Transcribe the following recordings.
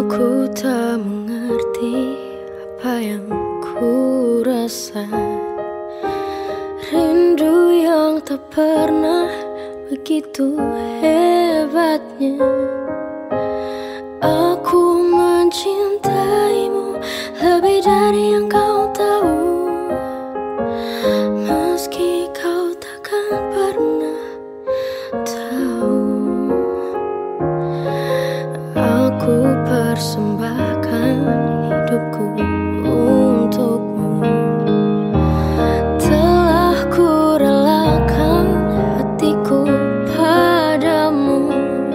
Aku tak mengerti apa yang ku rasa. Rindu yang tak pernah begitu hebatnya. Aku mencintaimu lebih dari yang kau tahu, meski kau takkan pernah tahu. Aku persembahkan hidupku untukmu. Telah ku relakan hatiku padamu,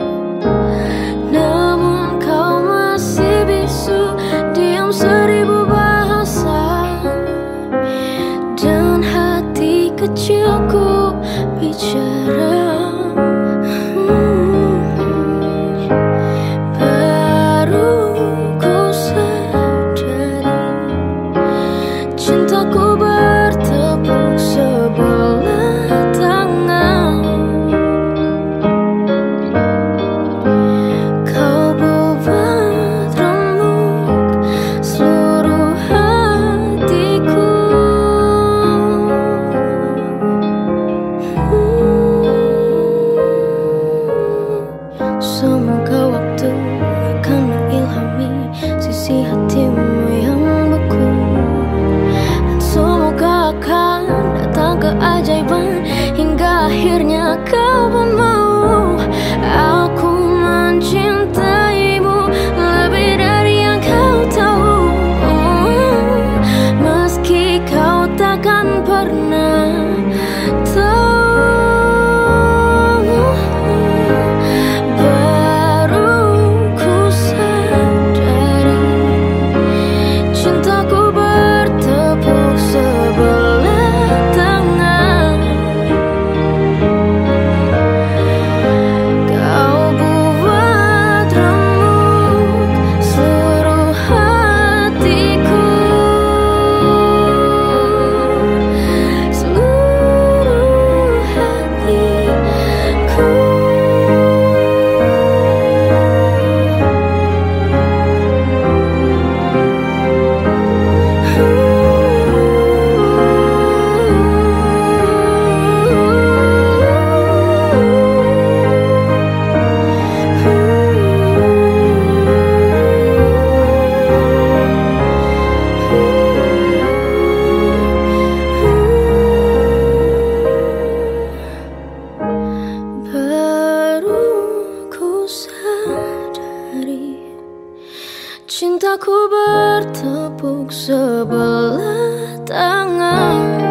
namun kau masih bisu, diam 1000 bahasa, dan hati kecilku bicara. Cintaku bertepuk sebelah tangan. Kau buat remuk seluruh hatiku. Semoga waktu akan mengilhami sisi hatimu yang beku. Semoga akan datang keajaiban hingga akhirnya kau pun mau. Aku mencintaimu lebih dari yang kau tahu, meski kau takkan pernah tahu. Baru ku sadari cintaku bertepuk sebelah tangan. Kau buat remuk seluruh hatiku, seluruh hatiku. Baru ku sadari cintaku bertepuk sebelah tangan.